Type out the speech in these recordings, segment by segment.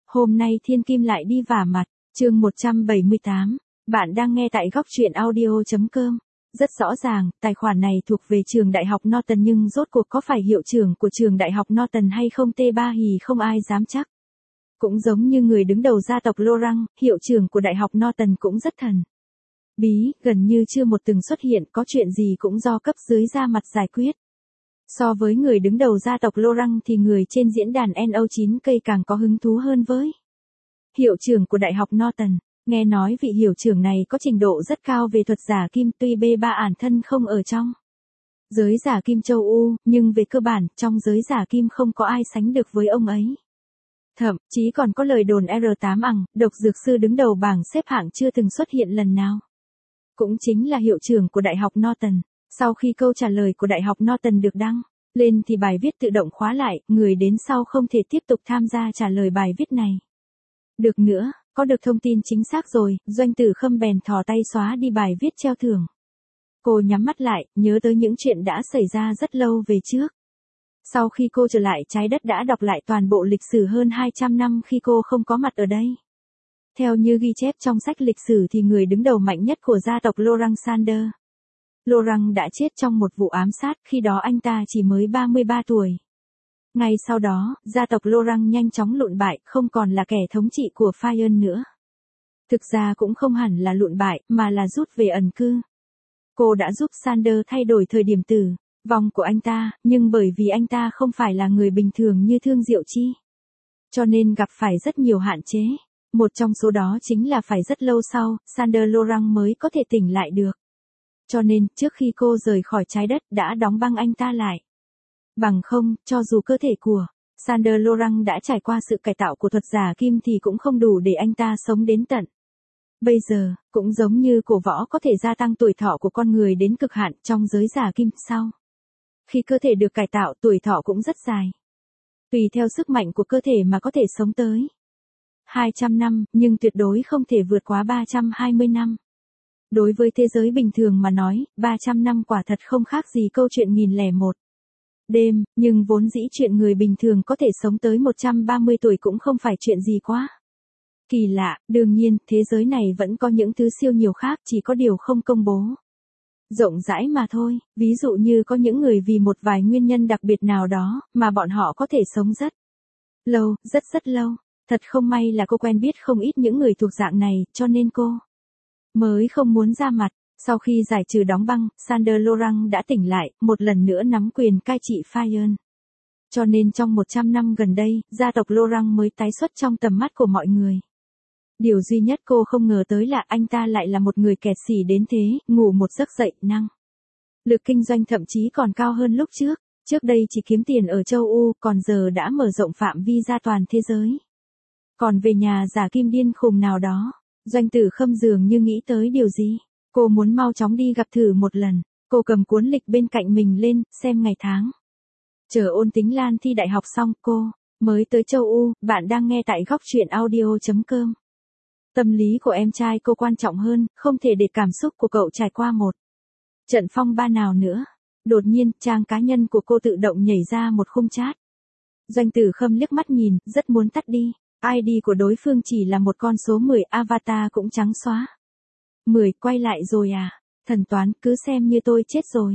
Hôm nay Thiên Kim lại đi vả mặt, chương 178, bạn đang nghe tại góc truyện audio.com. Rất rõ ràng, tài khoản này thuộc về trường đại học Norton nhưng rốt cuộc có phải hiệu trưởng của trường đại học Norton hay không T3 thì không ai dám chắc. Cũng giống như người đứng đầu gia tộc Laurent, hiệu trưởng của đại học Norton cũng rất thần bí, gần như chưa một từng xuất hiện, có chuyện gì cũng do cấp dưới ra mặt giải quyết. So với người đứng đầu gia tộc Laurent thì người trên diễn đàn NO9K càng có hứng thú hơn với hiệu trưởng của đại học Norton. Nghe nói vị hiệu trưởng này có trình độ rất cao về thuật giả kim, tuy B3 bản thân không ở trong giới giả kim châu Âu, nhưng về cơ bản, trong giới giả kim không có ai sánh được với ông ấy. Thậm chí còn có lời đồn R8 ẳng, độc dược sư đứng đầu bảng xếp hạng chưa từng xuất hiện lần nào. Cũng chính là hiệu trưởng của đại học Norton. Sau khi câu trả lời của đại học Norton được đăng lên thì bài viết tự động khóa lại, người đến sau không thể tiếp tục tham gia trả lời bài viết này được nữa. Có được thông tin chính xác rồi, Doanh Tử Khâm bèn thò tay xóa đi bài viết treo thưởng. Cô nhắm mắt lại, nhớ tới những chuyện đã xảy ra rất lâu về trước. Sau khi cô trở lại trái đất đã đọc lại toàn bộ lịch sử hơn 200 năm khi cô không có mặt ở đây. Theo như ghi chép trong sách lịch sử thì người đứng đầu mạnh nhất của gia tộc Laurent Sanders, Laurent đã chết trong một vụ ám sát, khi đó anh ta chỉ mới 33 tuổi. Ngay sau đó, gia tộc Laurent nhanh chóng lụn bại, không còn là kẻ thống trị của Fayenne nữa. Thực ra cũng không hẳn là lụn bại, mà là rút về ẩn cư. Cô đã giúp Sanders thay đổi thời điểm tử vong của anh ta, nhưng bởi vì anh ta không phải là người bình thường như Thương Diệu Chi, cho nên gặp phải rất nhiều hạn chế. Một trong số đó chính là phải rất lâu sau, Sanders Laurent mới có thể tỉnh lại được. Cho nên, trước khi cô rời khỏi trái đất đã đóng băng anh ta lại. Bằng không, cho dù cơ thể của Sanders Laurent đã trải qua sự cải tạo của thuật giả kim thì cũng không đủ để anh ta sống đến tận bây giờ. Cũng giống như cổ võ có thể gia tăng tuổi thọ của con người đến cực hạn, trong giới giả kim sau khi cơ thể được cải tạo, tuổi thọ cũng rất dài. Tùy theo sức mạnh của cơ thể mà có thể sống tới 200 năm, nhưng tuyệt đối không thể vượt quá 320 năm. Đối với thế giới bình thường mà nói, 300 năm quả thật không khác gì câu chuyện 1001 đêm, nhưng vốn dĩ chuyện người bình thường có thể sống tới 130 tuổi cũng không phải chuyện gì quá kỳ lạ. Đương nhiên, thế giới này vẫn có những thứ siêu nhiều khác, chỉ có điều không công bố rộng rãi mà thôi. Ví dụ như có những người vì một vài nguyên nhân đặc biệt nào đó, mà bọn họ có thể sống rất lâu, rất lâu. Thật không may là cô quen biết không ít những người thuộc dạng này, cho nên cô mới không muốn ra mặt. Sau khi giải trừ đóng băng, Sanders Laurent đã tỉnh lại, một lần nữa nắm quyền cai trị Fayenne. Cho nên trong 100 năm gần đây, gia tộc Laurent mới tái xuất trong tầm mắt của mọi người. Điều duy nhất cô không ngờ tới là anh ta lại là một người kẹt xỉ đến thế, ngủ một giấc dậy năng lực kinh doanh thậm chí còn cao hơn lúc trước. Trước đây chỉ kiếm tiền ở châu Âu, còn giờ đã mở rộng phạm vi ra toàn thế giới. Còn về nhà giả kim điên khùng nào đó, Doanh Tử Khâm dường như nghĩ tới điều gì. Cô muốn mau chóng đi gặp thử một lần. Cô cầm cuốn lịch bên cạnh mình lên, xem ngày tháng. Chờ Ôn Tính Lan thi đại học xong, cô mới tới châu Âu. Bạn đang nghe tại góc truyện audio.com. Tâm lý của em trai cô quan trọng hơn, không thể để cảm xúc của cậu trải qua một trận phong ba nào nữa. Đột nhiên, trang cá nhân của cô tự động nhảy ra một khung chat. Doanh Tử Khâm liếc mắt nhìn, rất muốn tắt đi. ID của đối phương chỉ là một con số 10, avatar cũng trắng xóa. 10, quay lại rồi à? Thần toán, cứ xem như tôi chết rồi.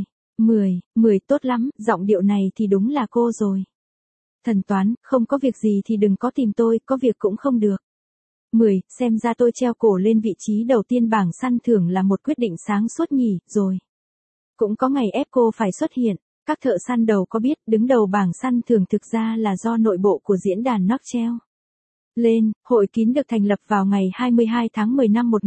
10 tốt lắm, giọng điệu này thì đúng là cô rồi. Thần toán, không có việc gì thì đừng có tìm tôi, có việc cũng không được. 10, xem ra tôi treo cổ lên vị trí đầu tiên bảng săn thưởng là một quyết định sáng suốt nhỉ, rồi. Cũng có ngày ép cô phải xuất hiện. Các thợ săn đầu có biết, đứng đầu bảng săn thưởng thực ra là do nội bộ của diễn đàn Nox treo lên. Hội kín được thành lập vào ngày 22 tháng 10 năm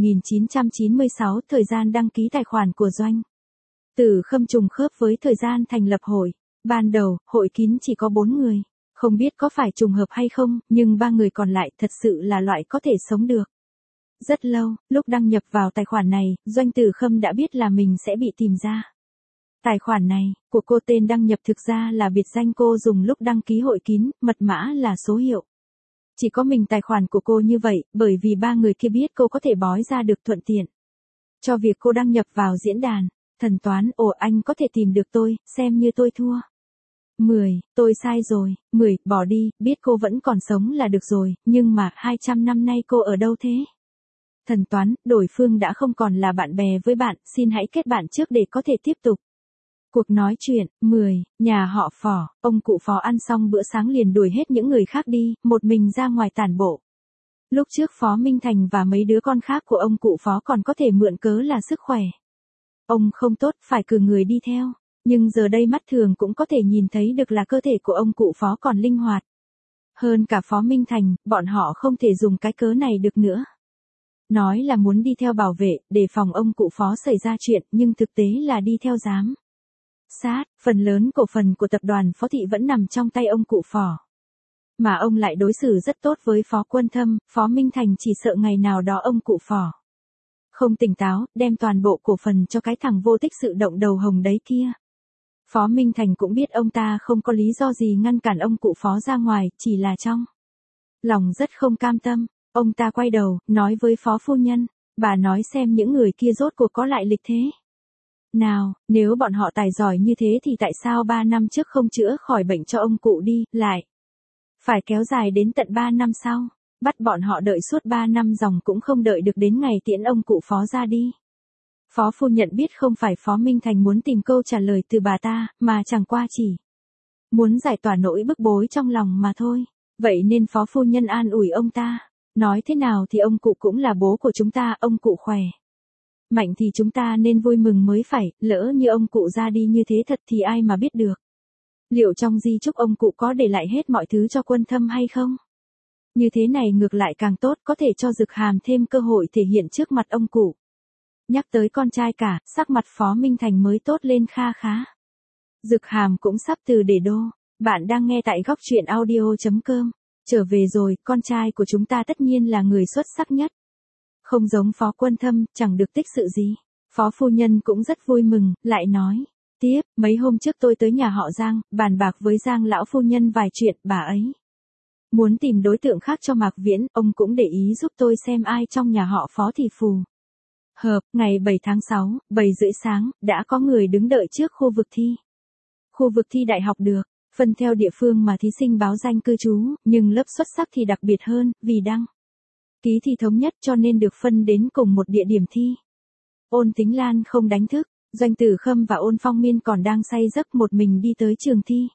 1996, thời gian đăng ký tài khoản của Doanh Tử Khâm trùng khớp với thời gian thành lập hội. Ban đầu, hội kín chỉ có 4 người. Không biết có phải trùng hợp hay không, nhưng 3 người còn lại thật sự là loại có thể sống được rất lâu. Lúc đăng nhập vào tài khoản này, Doanh Tử Khâm đã biết là mình sẽ bị tìm ra. Tài khoản này, của cô tên đăng nhập thực ra là biệt danh cô dùng lúc đăng ký hội kín, mật mã là số hiệu. Chỉ có mình tài khoản của cô như vậy, bởi vì 3 người kia biết cô có thể bói ra được thuận tiện cho việc cô đăng nhập vào diễn đàn. Thần toán, ồ anh có thể tìm được tôi, xem như tôi thua. 10, tôi sai rồi. 10, bỏ đi, biết cô vẫn còn sống là được rồi, nhưng mà 200 năm nay cô ở đâu thế? Thần toán, đối phương đã không còn là bạn bè với bạn, xin hãy kết bạn trước để có thể tiếp tục. Cuộc nói chuyện. 10, nhà họ Phò, ông cụ Phò ăn xong bữa sáng liền đuổi hết những người khác đi, một mình ra ngoài tản bộ. Lúc trước Phó Minh Thành và mấy đứa con khác của ông cụ Phó còn có thể mượn cớ là sức khỏe. Ông không tốt, phải cử người đi theo. Nhưng giờ đây mắt thường cũng có thể nhìn thấy được là cơ thể của ông cụ Phó còn linh hoạt. Hơn cả Phó Minh Thành, bọn họ không thể dùng cái cớ này được nữa. Nói là muốn đi theo bảo vệ, để phòng ông cụ Phó xảy ra chuyện, nhưng thực tế là đi theo giám sát. Phần lớn cổ phần của tập đoàn Phó Thị vẫn nằm trong tay ông cụ Phò. Mà ông lại đối xử rất tốt với Phó Quân Thâm, Phó Minh Thành chỉ sợ ngày nào đó ông cụ Phò không tỉnh táo, đem toàn bộ cổ phần cho cái thằng vô tích sự động đầu hồng đấy kia. Phó Minh Thành cũng biết ông ta không có lý do gì ngăn cản ông cụ Phó ra ngoài, chỉ là trong lòng rất không cam tâm. Ông ta quay đầu, nói với Phó Phu Nhân, bà nói xem những người kia rốt cuộc có lại lịch thế nào, nếu bọn họ tài giỏi như thế thì tại sao 3 năm trước không chữa khỏi bệnh cho ông cụ đi, lại phải kéo dài đến tận 3 năm sau, bắt bọn họ đợi suốt 3 năm dòng cũng không đợi được đến ngày tiễn ông cụ Phó ra đi. Phó Phu Nhân biết không phải Phó Minh Thành muốn tìm câu trả lời từ bà ta, mà chẳng qua chỉ muốn giải tỏa nỗi bức bối trong lòng mà thôi. Vậy nên Phó Phu Nhân an ủi ông ta, nói thế nào thì ông cụ cũng là bố của chúng ta, ông cụ khỏe mạnh thì chúng ta nên vui mừng mới phải, lỡ như ông cụ ra đi như thế thật thì ai mà biết được. Liệu trong di chúc ông cụ có để lại hết mọi thứ cho Quân Thâm hay không? Như thế này ngược lại càng tốt, có thể cho Dực Hàm thêm cơ hội thể hiện trước mặt ông cụ. Nhắc tới con trai cả, sắc mặt Phó Minh Thành mới tốt lên kha khá. Dực Hàm cũng sắp từ để đô. Bạn đang nghe tại góc truyện audio.com. Trở về rồi, con trai của chúng ta tất nhiên là người xuất sắc nhất. Không giống Phó Quân Thâm, chẳng được tích sự gì. Phó Phu Nhân cũng rất vui mừng, lại nói. Tiếp, mấy hôm trước tôi tới nhà họ Giang, bàn bạc với Giang lão phu nhân vài chuyện, bà ấy muốn tìm đối tượng khác cho Mạc Viễn, ông cũng để ý giúp tôi xem ai trong nhà họ Phó thì phù hợp. Ngày 7 tháng 6, 7 rưỡi sáng, đã có người đứng đợi trước khu vực thi. Khu vực thi đại học được phân theo địa phương mà thí sinh báo danh cư trú, nhưng lớp xuất sắc thì đặc biệt hơn, vì đăng ký thi thống nhất cho nên được phân đến cùng một địa điểm thi. Ôn Tính Lan không đánh thức, Doanh Tử Khâm và Ôn Phong Miên còn đang say giấc một mình đi tới trường thi.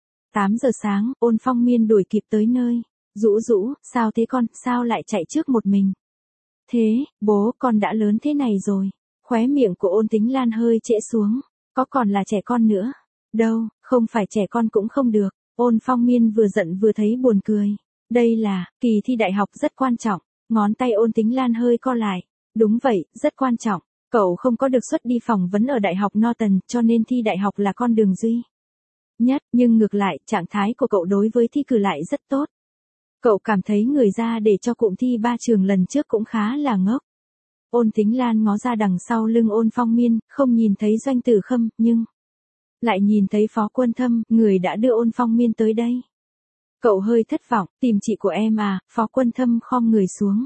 8 giờ sáng, Ôn Phong Miên đuổi kịp tới nơi. Dũ Dũ, sao thế con, sao lại chạy trước một mình? Thế, bố, con đã lớn thế này rồi. Khóe miệng của Ôn Tính Lan hơi trễ xuống. Có còn là trẻ con nữa? Đâu, không phải trẻ con cũng không được. Ôn Phong Miên vừa giận vừa thấy buồn cười. Đây là, kỳ thi đại học rất quan trọng. Ngón tay Ôn Tính Lan hơi co lại. Đúng vậy, rất quan trọng. Cậu không có được xuất đi phỏng vấn ở Đại học Norton, cho nên thi đại học là con đường duy nhất, nhưng ngược lại, trạng thái của cậu đối với thi cử lại rất tốt. Cậu cảm thấy người ra để cho cụm thi 3 trường lần trước cũng khá là ngốc. Ôn Tính Lan ngó ra đằng sau lưng Ôn Phong Miên, không nhìn thấy Doanh Tử Khâm, nhưng lại nhìn thấy Phó Quân Thâm, người đã đưa Ôn Phong Miên tới đây. Cậu hơi thất vọng, tìm chị của em à? Phó Quân Thâm khom người xuống.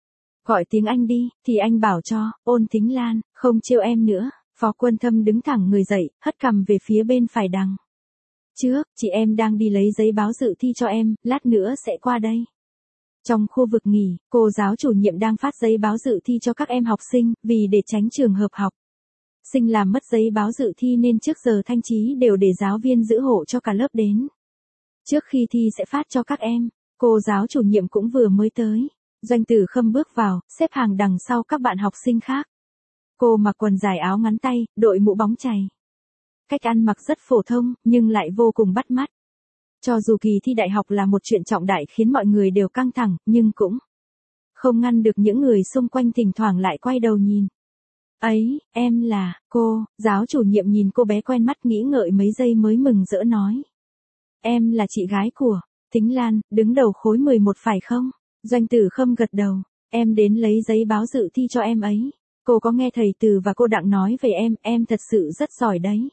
Gọi tiếng anh đi, thì anh bảo cho. Ôn Tính Lan, không trêu em nữa. Phó Quân Thâm đứng thẳng người dậy, hất cằm về phía bên phải đằng trước, chị em đang đi lấy giấy báo dự thi cho em, lát nữa sẽ qua đây. Trong khu vực nghỉ, cô giáo chủ nhiệm đang phát giấy báo dự thi cho các em học sinh, vì để tránh trường hợp học sinh làm mất giấy báo dự thi nên trước giờ thanh trí đều để giáo viên giữ hộ cho cả lớp đến. Trước khi thi sẽ phát cho các em, cô giáo chủ nhiệm cũng vừa mới tới. Doanh Tử Khâm bước vào, xếp hàng đằng sau các bạn học sinh khác. Cô mặc quần dài áo ngắn tay, đội mũ bóng chày. Cách ăn mặc rất phổ thông, nhưng lại vô cùng bắt mắt. Cho dù kỳ thi đại học là một chuyện trọng đại khiến mọi người đều căng thẳng, nhưng cũng không ngăn được những người xung quanh thỉnh thoảng lại quay đầu nhìn. Ấy, em là, cô, giáo chủ nhiệm nhìn cô bé quen mắt nghĩ ngợi mấy giây mới mừng rỡ nói. Em là chị gái của Tính Lan, đứng đầu khối 11 phải không? Doanh Tử Khâm gật đầu, em đến lấy giấy báo dự thi cho em ấy. Cô có nghe thầy Từ và cô Đặng nói về em thật sự rất giỏi đấy.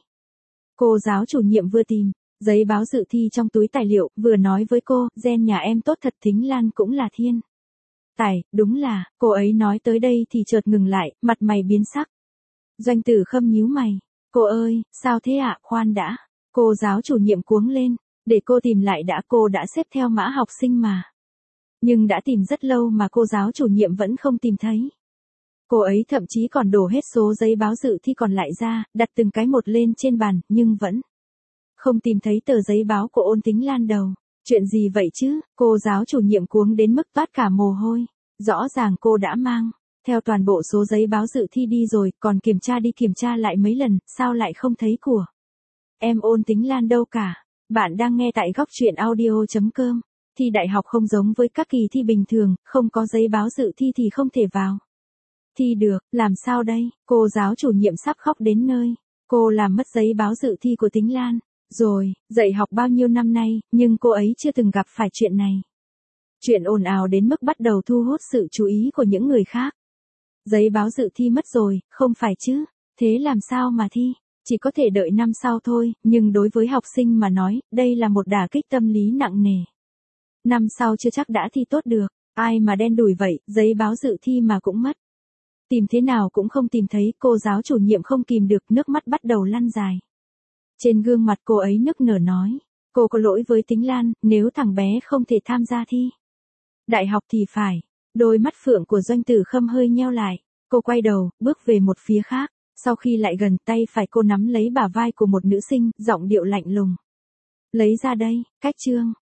Cô giáo chủ nhiệm vừa tìm giấy báo dự thi trong túi tài liệu, vừa nói với cô, gen nhà em tốt thật. Tính Lan cũng là thiên tài, đúng là, cô ấy nói tới đây thì chợt ngừng lại, mặt mày biến sắc. Doanh Tử Khâm nhíu mày, cô ơi, sao thế ạ, khoan đã. Cô giáo chủ nhiệm cuống lên, để cô tìm lại đã, cô đã xếp theo mã học sinh mà. Nhưng đã tìm rất lâu mà cô giáo chủ nhiệm vẫn không tìm thấy. Cô ấy thậm chí còn đổ hết số giấy báo dự thi còn lại ra, đặt từng cái một lên trên bàn, nhưng vẫn không tìm thấy tờ giấy báo của Ôn Tính Lan đâu. Chuyện gì vậy chứ? Cô giáo chủ nhiệm cuống đến mức toát cả mồ hôi. Rõ ràng cô đã mang theo toàn bộ số giấy báo dự thi đi rồi, còn kiểm tra đi kiểm tra lại mấy lần, sao lại không thấy của em Ôn Tính Lan đâu cả. Bạn đang nghe tại góc truyện audio.com. Thi đại học không giống với các kỳ thi bình thường, không có giấy báo dự thi thì không thể vào thi được, làm sao đây? Cô giáo chủ nhiệm sắp khóc đến nơi. Cô làm mất giấy báo dự thi của Tính Lan rồi, dạy học bao nhiêu năm nay, nhưng cô ấy chưa từng gặp phải chuyện này. Chuyện ồn ào đến mức bắt đầu thu hút sự chú ý của những người khác. Giấy báo dự thi mất rồi, không phải chứ? Thế làm sao mà thi? Chỉ có thể đợi năm sau thôi, nhưng đối với học sinh mà nói, đây là một đả kích tâm lý nặng nề. Năm sau chưa chắc đã thi tốt được, ai mà đen đủi vậy, giấy báo dự thi mà cũng mất. Tìm thế nào cũng không tìm thấy, cô giáo chủ nhiệm không kìm được, nước mắt bắt đầu lăn dài. Trên gương mặt cô ấy nức nở nói, cô có lỗi với Tính Lan, nếu thằng bé không thể tham gia thi đại học thì phải. Đôi mắt phượng của Doanh Tử Khâm hơi nheo lại, cô quay đầu, bước về một phía khác, sau khi lại gần, tay phải cô nắm lấy bả vai của một nữ sinh, giọng điệu lạnh lùng. Lấy ra đây, cách chương.